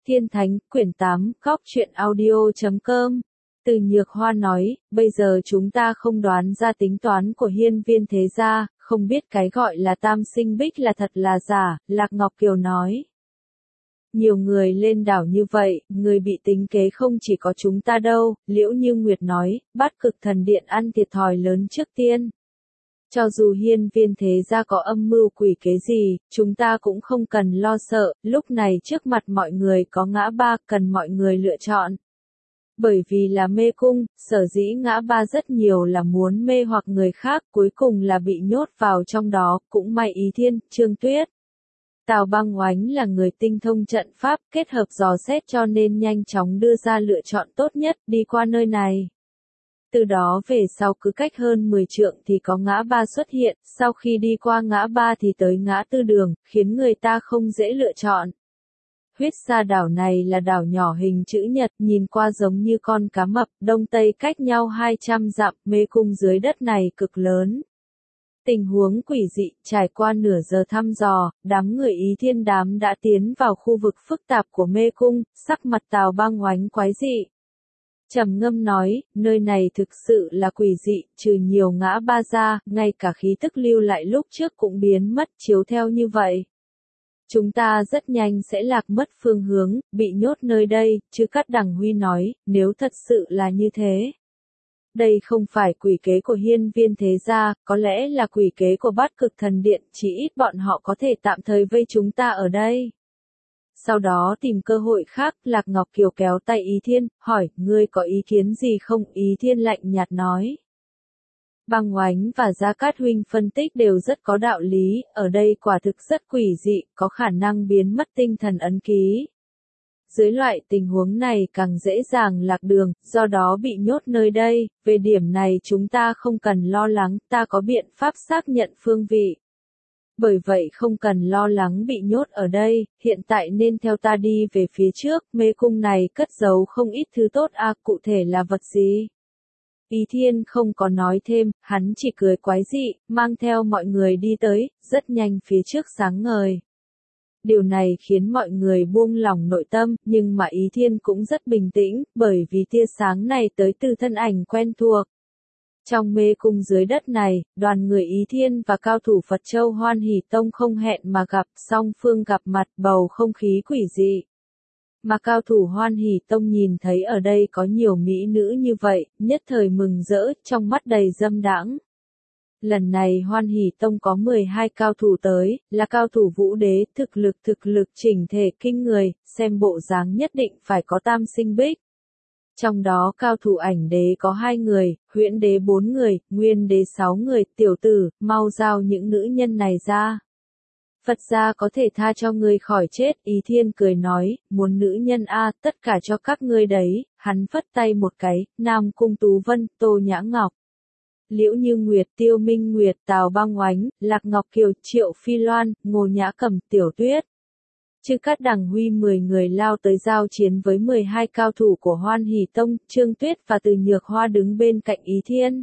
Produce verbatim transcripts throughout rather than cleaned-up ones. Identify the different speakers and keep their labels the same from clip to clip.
Speaker 1: Thiên Thánh, quyển tám, góc truyện audio chấm com. Từ Nhược Hoa nói, bây giờ chúng ta không đoán ra tính toán của hiên viên thế gia, không biết cái gọi là tam sinh bích là thật là giả, Lạc Ngọc Kiều nói. Nhiều người lên đảo như vậy, người bị tính kế không chỉ có chúng ta đâu, Liễu Như Nguyệt nói, Bát Cực Thần Điện ăn thiệt thòi lớn trước tiên. Cho dù hiên viên thế gia có âm mưu quỷ kế gì, chúng ta cũng không cần lo sợ, lúc này trước mặt mọi người có ngã ba, cần mọi người lựa chọn. Bởi vì là mê cung, sở dĩ ngã ba rất nhiều là muốn mê hoặc người khác, cuối cùng là bị nhốt vào trong đó, cũng may Ý Thiên, Trương Tuyết. Tào Băng Oánh là người tinh thông trận pháp, kết hợp dò xét cho nên nhanh chóng đưa ra lựa chọn tốt nhất, đi qua nơi này. Từ đó về sau cứ cách hơn mười trượng thì có ngã ba xuất hiện, sau khi đi qua ngã ba thì tới ngã tư đường, khiến người ta không dễ lựa chọn. Huyết Sa đảo này là đảo nhỏ hình chữ nhật, nhìn qua giống như con cá mập, đông tây cách nhau hai trăm dặm, mê cung dưới đất này cực lớn. Tình huống quỷ dị, trải qua nửa giờ thăm dò, đám người Ý Thiên đám đã tiến vào khu vực phức tạp của mê cung, sắc mặt Tào Băng Oánh quái dị. Trầm ngâm nói, nơi này thực sự là quỷ dị, trừ nhiều ngã ba ra, ngay cả khí tức lưu lại lúc trước cũng biến mất chiếu theo như vậy. Chúng ta rất nhanh sẽ lạc mất phương hướng, bị nhốt nơi đây, chứ Cát Đằng Huy nói, nếu thật sự là như thế. Đây không phải quỷ kế của hiên viên thế gia, có lẽ là quỷ kế của Bát Cực Thần Điện, chỉ ít bọn họ có thể tạm thời vây chúng ta ở đây. Sau đó tìm cơ hội khác, Lạc Ngọc Kiều kéo tay Ý Thiên, hỏi, ngươi có ý kiến gì không? Ý Thiên lạnh nhạt nói. Băng Oánh và Gia Cát Huynh phân tích đều rất có đạo lý, ở đây quả thực rất quỷ dị, có khả năng biến mất tinh thần ấn ký. Dưới loại tình huống này càng dễ dàng lạc đường, do đó bị nhốt nơi đây, về điểm này chúng ta không cần lo lắng, ta có biện pháp xác nhận phương vị. Bởi vậy không cần lo lắng bị nhốt ở đây, hiện tại nên theo ta đi về phía trước, mê cung này cất giấu không ít thứ tốt a, cụ thể là vật gì? Ý Thiên không có nói thêm, hắn chỉ cười quái dị, mang theo mọi người đi tới, rất nhanh phía trước sáng ngời. Điều này khiến mọi người buông lỏng nội tâm, nhưng mà Ý Thiên cũng rất bình tĩnh, bởi vì tia sáng này tới từ thân ảnh quen thuộc. Trong mê cung dưới đất này, đoàn người Ý Thiên và cao thủ Phật Châu Hoan Hỷ Tông không hẹn mà gặp, song phương gặp mặt, bầu không khí quỷ dị. Mà cao thủ Hoan Hỷ Tông nhìn thấy ở đây có nhiều mỹ nữ như vậy, nhất thời mừng rỡ, trong mắt đầy dâm đãng. Lần này Hoan Hỷ Tông có mười hai cao thủ tới, là cao thủ vũ đế, thực lực thực lực chỉnh thể kinh người, xem bộ dáng nhất định phải có tam sinh bích. Trong đó cao thủ Ảnh đế có hai người, Huyễn đế bốn người, Nguyên đế sáu người, tiểu tử, mau giao những nữ nhân này ra. Phật gia có thể tha cho ngươi khỏi chết, Ý Thiên cười nói, muốn nữ nhân a, tất cả cho các ngươi đấy, hắn phất tay một cái, Nam Cung Tú Vân, Tô Nhã Ngọc. Liễu Như Nguyệt, Tiêu Minh Nguyệt, Tào Băng Oánh, Lạc Ngọc Kiều, Triệu Phi Loan, Ngô Nhã Cẩm, Tiểu Tuyết. Chứ Cát Đằng Huy mười người lao tới giao chiến với mười hai cao thủ của Hoan Hỷ Tông, Trương Tuyết và Từ Nhược Hoa đứng bên cạnh Ý Thiên.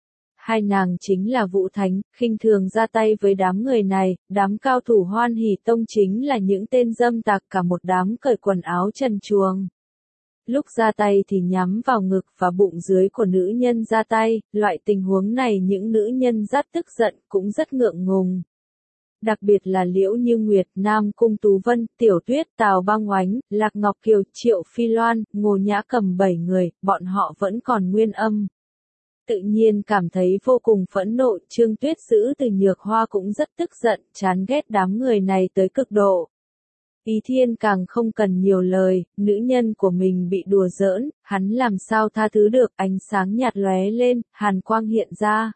Speaker 1: Hai nàng chính là Vũ Thánh, khinh thường ra tay với đám người này, đám cao thủ Hoan Hỷ Tông chính là những tên dâm tặc, cả một đám cởi quần áo trần truồng. Lúc ra tay thì nhắm vào ngực và bụng dưới của nữ nhân ra tay, loại tình huống này những nữ nhân rất tức giận, cũng rất ngượng ngùng. Đặc biệt là Liễu Như Nguyệt, Nam Cung Tú Vân, Tiểu Tuyết, Tào Băng Oánh, Lạc Ngọc Kiều, Triệu Phi Loan, Ngô Nhã Cẩm bảy người, bọn họ vẫn còn nguyên âm. Tự nhiên cảm thấy vô cùng phẫn nộ, Trương Tuyết giữ Từ Nhược Hoa cũng rất tức giận, chán ghét đám người này tới cực độ. Ý Thiên càng không cần nhiều lời, nữ nhân của mình bị đùa giỡn, hắn làm sao tha thứ được, ánh sáng nhạt lóe lên, hàn quang hiện ra.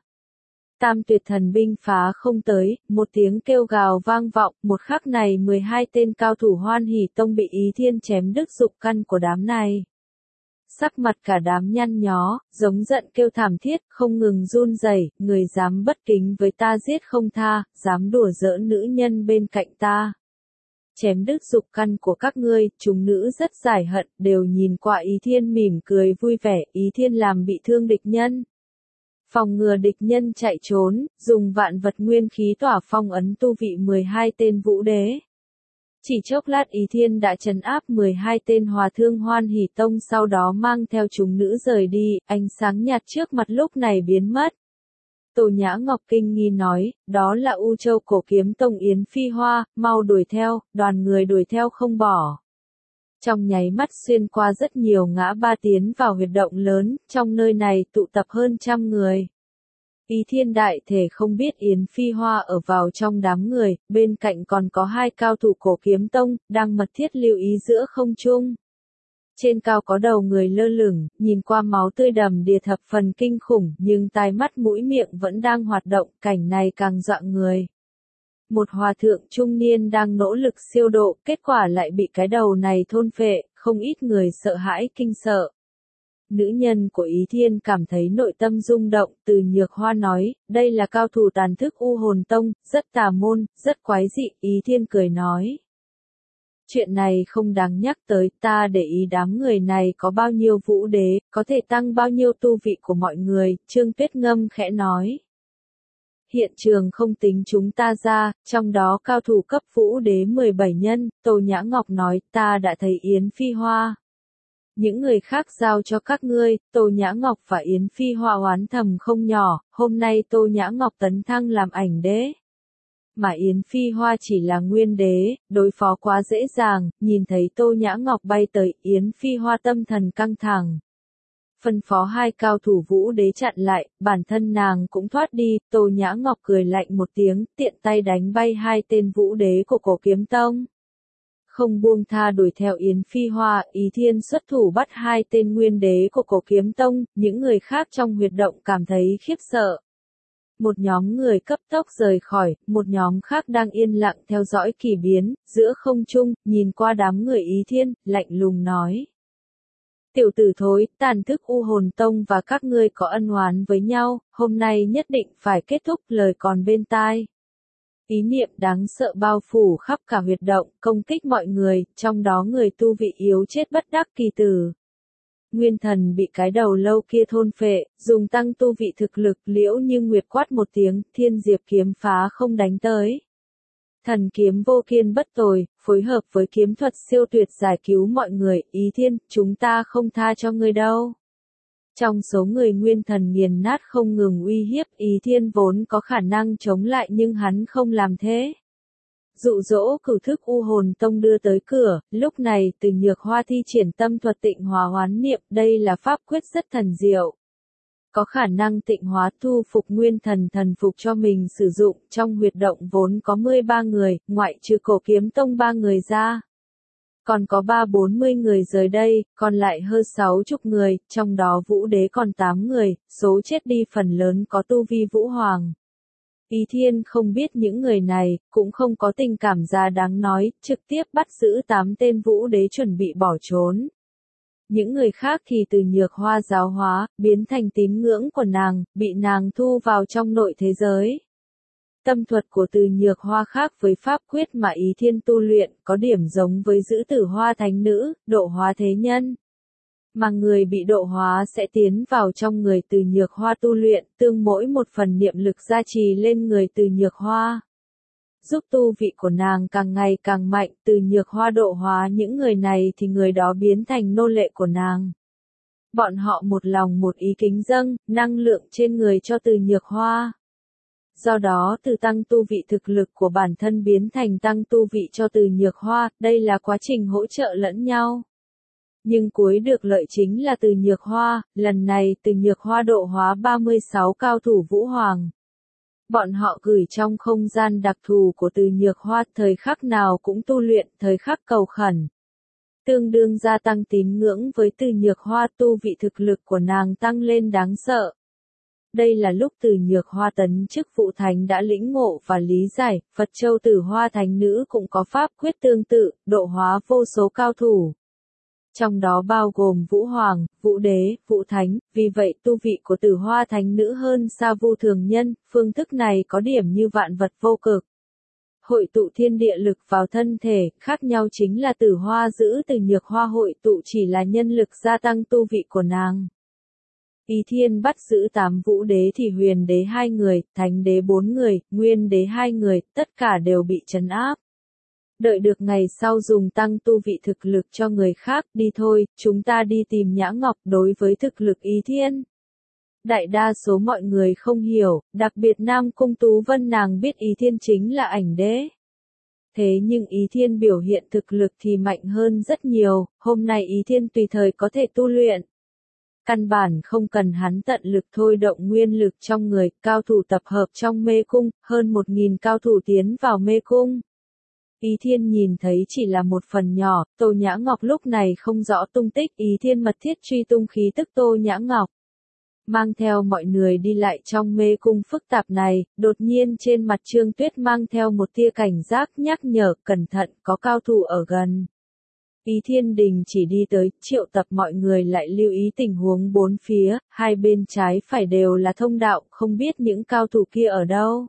Speaker 1: Tam tuyệt thần binh phá không tới, một tiếng kêu gào vang vọng, một khắc này mười hai tên cao thủ Hoan Hỷ Tông bị Ý Thiên chém đứt dục căn của đám này. Sắc mặt cả đám nhăn nhó, giống giận kêu thảm thiết, không ngừng run rẩy, người dám bất kính với ta giết không tha, dám đùa giỡn nữ nhân bên cạnh ta. Chém đứt dục căn của các ngươi, chúng nữ rất giải hận, đều nhìn qua Ý Thiên mỉm cười vui vẻ, Ý Thiên làm bị thương địch nhân. Phòng ngừa địch nhân chạy trốn, dùng vạn vật nguyên khí tỏa phong ấn tu vị mười hai tên vũ đế. Chỉ chốc lát Ý Thiên đã trấn áp mười hai tên hòa thương Hoan Hỷ Tông, sau đó mang theo chúng nữ rời đi, ánh sáng nhạt trước mặt lúc này biến mất. Tô Nhã Ngọc kinh nghi nói, đó là U Châu Cổ Kiếm Tông Yến Phi Hoa, mau đuổi theo, đoàn người đuổi theo không bỏ. Trong nháy mắt xuyên qua rất nhiều ngã ba tiến vào huyệt động lớn, trong nơi này tụ tập hơn trăm người. Ý Thiên đại thể không biết Yến Phi Hoa ở vào trong đám người, bên cạnh còn có hai cao thủ Cổ Kiếm Tông, đang mật thiết lưu ý giữa không trung. Trên cao có đầu người lơ lửng, nhìn qua máu tươi đầm đìa thập phần kinh khủng, nhưng tai mắt mũi miệng vẫn đang hoạt động, cảnh này càng dọa người. Một hòa thượng trung niên đang nỗ lực siêu độ, kết quả lại bị cái đầu này thôn phệ, không ít người sợ hãi kinh sợ. Nữ nhân của Ý Thiên cảm thấy nội tâm rung động, Từ Nhược Hoa nói, đây là cao thủ tàn thức U Hồn Tông, rất tà môn, rất quái dị, Ý Thiên cười nói. Chuyện này không đáng nhắc tới, ta để ý đám người này có bao nhiêu vũ đế, có thể tăng bao nhiêu tu vị của mọi người, Trương Tuyết Ngâm khẽ nói. Hiện trường không tính chúng ta ra, trong đó cao thủ cấp vũ đế mười bảy nhân, Tô Nhã Ngọc nói, ta đã thấy Yến Phi Hoa. Những người khác giao cho các ngươi, Tô Nhã Ngọc và Yến Phi Hoa oán thầm không nhỏ, hôm nay Tô Nhã Ngọc tấn thăng làm ảnh đế. Mà Yến Phi Hoa chỉ là nguyên đế, đối phó quá dễ dàng, nhìn thấy Tô Nhã Ngọc bay tới, Yến Phi Hoa tâm thần căng thẳng. Phân phó hai cao thủ vũ đế chặn lại, bản thân nàng cũng thoát đi, Tô Nhã Ngọc cười lạnh một tiếng, tiện tay đánh bay hai tên vũ đế của Cổ Kiếm Tông. Không buông tha đuổi theo Yến Phi Hoa, Ý Thiên xuất thủ bắt hai tên nguyên đế của Cổ Kiếm Tông, những người khác trong huyệt động cảm thấy khiếp sợ. Một nhóm người cấp tốc rời khỏi, một nhóm khác đang yên lặng theo dõi kỳ biến, giữa không trung, nhìn qua đám người Ý Thiên, lạnh lùng nói. Tiểu tử thối, tàn thức U Hồn Tông và các ngươi có ân oán với nhau, hôm nay nhất định phải kết thúc, lời còn bên tai. Ý niệm đáng sợ bao phủ khắp cả huyệt động, công kích mọi người, trong đó người tu vị yếu chết bất đắc kỳ tử. Nguyên Thần bị cái đầu lâu kia thôn phệ, dùng tăng tu vị thực lực, Liễu Như Nguyệt quát một tiếng, Thiên Diệp kiếm phá không đánh tới. Thần kiếm vô kiên bất tồi, phối hợp với kiếm thuật siêu tuyệt giải cứu mọi người, Ý Thiên, chúng ta không tha cho ngươi đâu. Trong số người Nguyên Thần nghiền nát không ngừng uy hiếp, Ý Thiên vốn có khả năng chống lại nhưng hắn không làm thế. Dụ dỗ cửu thức U Hồn Tông đưa tới cửa, lúc này Từ Nhược Hoa thi triển tâm thuật tịnh hóa hoán niệm, đây là pháp quyết rất thần diệu. Có khả năng tịnh hóa thu phục nguyên thần thần phục cho mình sử dụng, trong huyệt động vốn có mười ba người, ngoại trừ Cổ Kiếm Tông ba người ra. Còn có ba bốn mươi người rời đây, còn lại hơn sáu chục người, trong đó Vũ Đế còn tám người, số chết đi phần lớn có tu vi Vũ Hoàng. Ý Thiên không biết những người này, cũng không có tình cảm ra đáng nói, trực tiếp bắt giữ tám tên Vũ Đế chuẩn bị bỏ trốn. Những người khác thì Từ Nhược Hoa giáo hóa, biến thành tín ngưỡng của nàng, bị nàng thu vào trong nội thế giới. Tâm thuật của Từ Nhược Hoa khác với pháp quyết mà Ý Thiên tu luyện, có điểm giống với Giữ Tử Hoa Thánh Nữ, độ hóa thế nhân. Mà người bị độ hóa sẽ tiến vào trong người Từ Nhược Hoa tu luyện, tương mỗi một phần niệm lực gia trì lên người Từ Nhược Hoa. Giúp tu vị của nàng càng ngày càng mạnh, Từ Nhược Hoa độ hóa những người này thì người đó biến thành nô lệ của nàng. Bọn họ một lòng một ý kính dâng, năng lượng trên người cho Từ Nhược Hoa. Do đó từ tăng tu vị thực lực của bản thân biến thành tăng tu vị cho Từ Nhược Hoa, đây là quá trình hỗ trợ lẫn nhau. Nhưng cuối được lợi chính là Từ Nhược Hoa, lần này Từ Nhược Hoa độ hóa ba mươi sáu cao thủ Vũ Hoàng. Bọn họ gửi trong không gian đặc thù của Từ Nhược Hoa, thời khắc nào cũng tu luyện, thời khắc cầu khẩn. Tương đương gia tăng tín ngưỡng với Từ Nhược Hoa, tu vị thực lực của nàng tăng lên đáng sợ. Đây là lúc Từ Nhược Hoa tấn chức Vũ Thánh đã lĩnh ngộ và lý giải, Phật Châu Tử Hoa Thánh Nữ cũng có pháp quyết tương tự, độ hóa vô số cao thủ. Trong đó bao gồm Vũ Hoàng, Vũ Đế, Vũ Thánh, vì vậy tu vị của Tử Hoa Thánh Nữ hơn xa Vu thường nhân, phương thức này có điểm như vạn vật vô cực. Hội tụ thiên địa lực vào thân thể, khác nhau chính là Tử Hoa giữ Từ Nhược Hoa hội tụ chỉ là nhân lực gia tăng tu vị của nàng. Ý Thiên bắt giữ tám Vũ Đế thì Huyền Đế hai người, Thánh Đế bốn người, Nguyên Đế hai người, tất cả đều bị trấn áp. Đợi được ngày sau dùng tăng tu vị thực lực cho người khác, đi thôi, chúng ta đi tìm Nhã Ngọc. Đối với thực lực Ý Thiên, đại đa số mọi người không hiểu, đặc biệt Nam Cung Tú Vân nàng biết Ý Thiên chính là ảnh đế. Thế nhưng Ý Thiên biểu hiện thực lực thì mạnh hơn rất nhiều, hôm nay Ý Thiên tùy thời có thể tu luyện. Căn bản không cần hắn tận lực thôi động nguyên lực trong người, cao thủ tập hợp trong mê cung, hơn một nghìn cao thủ tiến vào mê cung. Ý Thiên nhìn thấy chỉ là một phần nhỏ, Tô Nhã Ngọc lúc này không rõ tung tích, Ý Thiên mật thiết truy tung khí tức Tô Nhã Ngọc. Mang theo mọi người đi lại trong mê cung phức tạp này, đột nhiên trên mặt Trương Tuyết mang theo một tia cảnh giác nhắc nhở, cẩn thận, có cao thủ ở gần. Ý Thiên đình chỉ đi tới, triệu tập mọi người lại lưu ý tình huống bốn phía, hai bên trái phải đều là thông đạo, không biết những cao thủ kia ở đâu.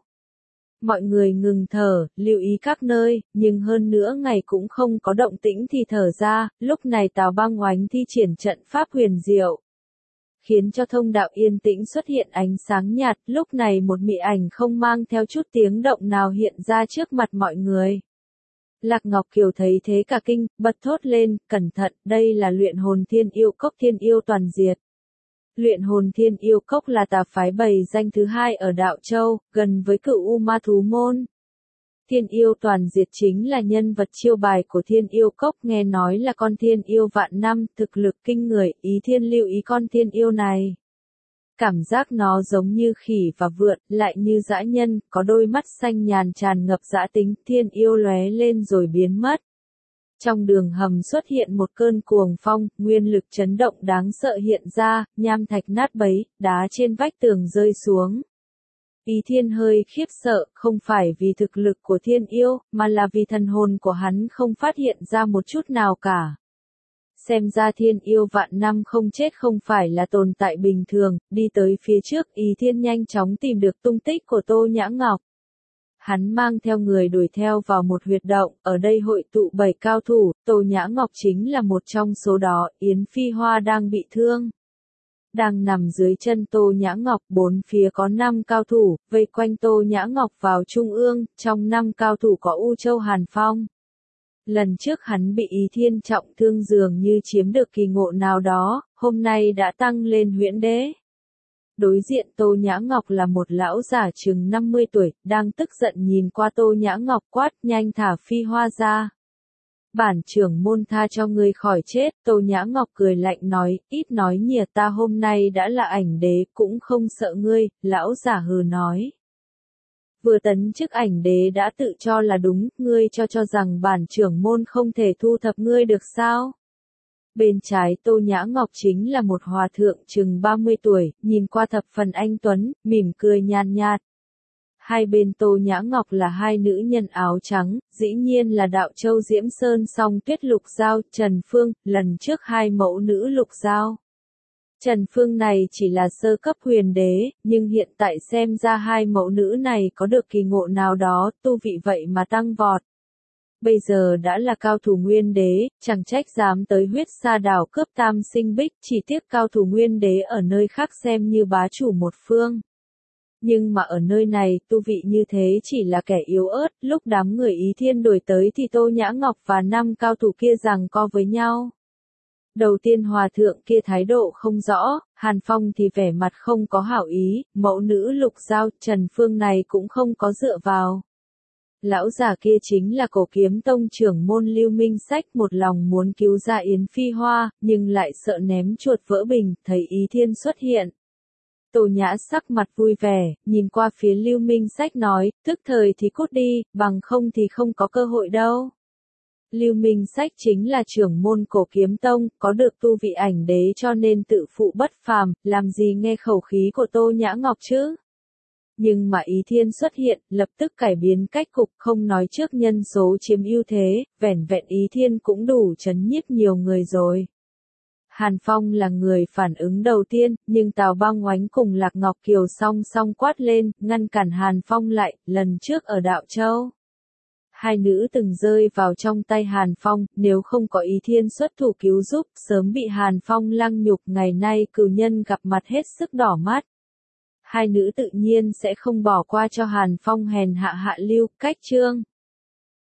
Speaker 1: Mọi người ngừng thở, lưu ý các nơi, nhưng hơn nữa ngày cũng không có động tĩnh thì thở ra, lúc này Tào Băng Oánh thi triển trận pháp huyền diệu, khiến cho thông đạo yên tĩnh xuất hiện ánh sáng nhạt, lúc này một mị ảnh không mang theo chút tiếng động nào hiện ra trước mặt mọi người. Lạc Ngọc Kiều thấy thế cả kinh, bật thốt lên, cẩn thận, đây là luyện hồn thiên yêu cốc thiên yêu toàn diệt. Luyện hồn thiên yêu cốc là tà phái bầy danh thứ hai ở Đạo Châu, gần với Cửu U Ma Thú Môn. Thiên yêu toàn diệt chính là nhân vật chiêu bài của thiên yêu cốc, nghe nói là con thiên yêu vạn năm, thực lực kinh người, Ý Thiên lưu ý con thiên yêu này. Cảm giác nó giống như khỉ và vượn, lại như dã nhân, có đôi mắt xanh nhàn tràn ngập dã tính, thiên yêu lóe lên rồi biến mất. Trong đường hầm xuất hiện một cơn cuồng phong, nguyên lực chấn động đáng sợ hiện ra, nham thạch nát bấy, đá trên vách tường rơi xuống. Ý Thiên hơi khiếp sợ, không phải vì thực lực của thiên yêu, mà là vì thần hồn của hắn không phát hiện ra một chút nào cả. Xem ra thiên yêu vạn năm không chết không phải là tồn tại bình thường, đi tới phía trước Ý Thiên nhanh chóng tìm được tung tích của Tô Nhã Ngọc. Hắn mang theo người đuổi theo vào một huyệt động, ở đây hội tụ bảy cao thủ, Tô Nhã Ngọc chính là một trong số đó, Yến Phi Hoa đang bị thương. Đang nằm dưới chân Tô Nhã Ngọc, bốn phía có năm cao thủ, vây quanh Tô Nhã Ngọc vào trung ương, trong năm cao thủ có U Châu Hàn Phong. Lần trước hắn bị Ý Thiên trọng thương dường như chiếm được kỳ ngộ nào đó, hôm nay đã tăng lên huyễn đế. Đối diện Tô Nhã Ngọc là một lão giả chừng năm mươi tuổi, đang tức giận nhìn qua Tô Nhã Ngọc quát, nhanh thả Phi Hoa ra. Bản trưởng môn tha cho ngươi khỏi chết, Tô Nhã Ngọc cười lạnh nói, ít nói nhiều, ta hôm nay đã là ảnh đế, cũng không sợ ngươi, lão giả hừ nói. Vừa tấn chức ảnh đế đã tự cho là đúng, ngươi cho cho rằng bản trưởng môn không thể thu thập ngươi được sao? Bên trái Tô Nhã Ngọc chính là một hòa thượng chừng ba mươi tuổi, nhìn qua thập phần anh tuấn, mỉm cười nhàn nhạt. Hai bên Tô Nhã Ngọc là hai nữ nhân áo trắng, dĩ nhiên là Đạo Châu Diễm Sơn Song Tuyết Lục Giao, Trần Phương, lần trước hai mẫu nữ Lục Giao. Trần Phương này chỉ là sơ cấp huyền đế, nhưng hiện tại xem ra hai mẫu nữ này có được kỳ ngộ nào đó, tu vị vậy mà tăng vọt. Bây giờ đã là cao thủ nguyên đế, chẳng trách dám tới huyết sa đảo cướp tam sinh bích, chỉ tiếc cao thủ nguyên đế ở nơi khác xem như bá chủ một phương. Nhưng mà ở nơi này, tu vị như thế chỉ là kẻ yếu ớt, lúc đám người Ý Thiên đuổi tới thì Tô Nhã Ngọc và năm cao thủ kia giằng co với nhau. Đầu tiên hòa thượng kia thái độ không rõ, Hàn Phong thì vẻ mặt không có hảo ý, mẫu nữ Lục Giao, Trần Phương này cũng không có dựa vào. Lão già kia chính là Cổ Kiếm Tông trưởng môn Lưu Minh Sách, một lòng muốn cứu ra Yến Phi Hoa, nhưng lại sợ ném chuột vỡ bình, thấy Ý Thiên xuất hiện. Tô Nhã sắc mặt vui vẻ, nhìn qua phía Lưu Minh Sách nói, tức thời thì cút đi, bằng không thì không có cơ hội đâu. Lưu Minh Sách chính là trưởng môn Cổ Kiếm Tông, có được tu vị ảnh đế cho nên tự phụ bất phàm, làm gì nghe khẩu khí của Tô Nhã Ngọc chứ? Nhưng mà Ý Thiên xuất hiện, lập tức cải biến cách cục, không nói trước nhân số chiếm ưu thế, vẻn vẹn Ý Thiên cũng đủ chấn nhiếp nhiều người rồi. Hàn Phong là người phản ứng đầu tiên, nhưng Tào Băng Oánh cùng Lạc Ngọc Kiều song song quát lên, ngăn cản Hàn Phong lại, lần trước ở Đạo Châu. Hai nữ từng rơi vào trong tay Hàn Phong, nếu không có Ý Thiên xuất thủ cứu giúp, sớm bị Hàn Phong lăng nhục, ngày nay cừu nhân gặp mặt hết sức đỏ mắt. Hai nữ tự nhiên sẽ không bỏ qua cho Hàn Phong hèn hạ hạ lưu, cách chương.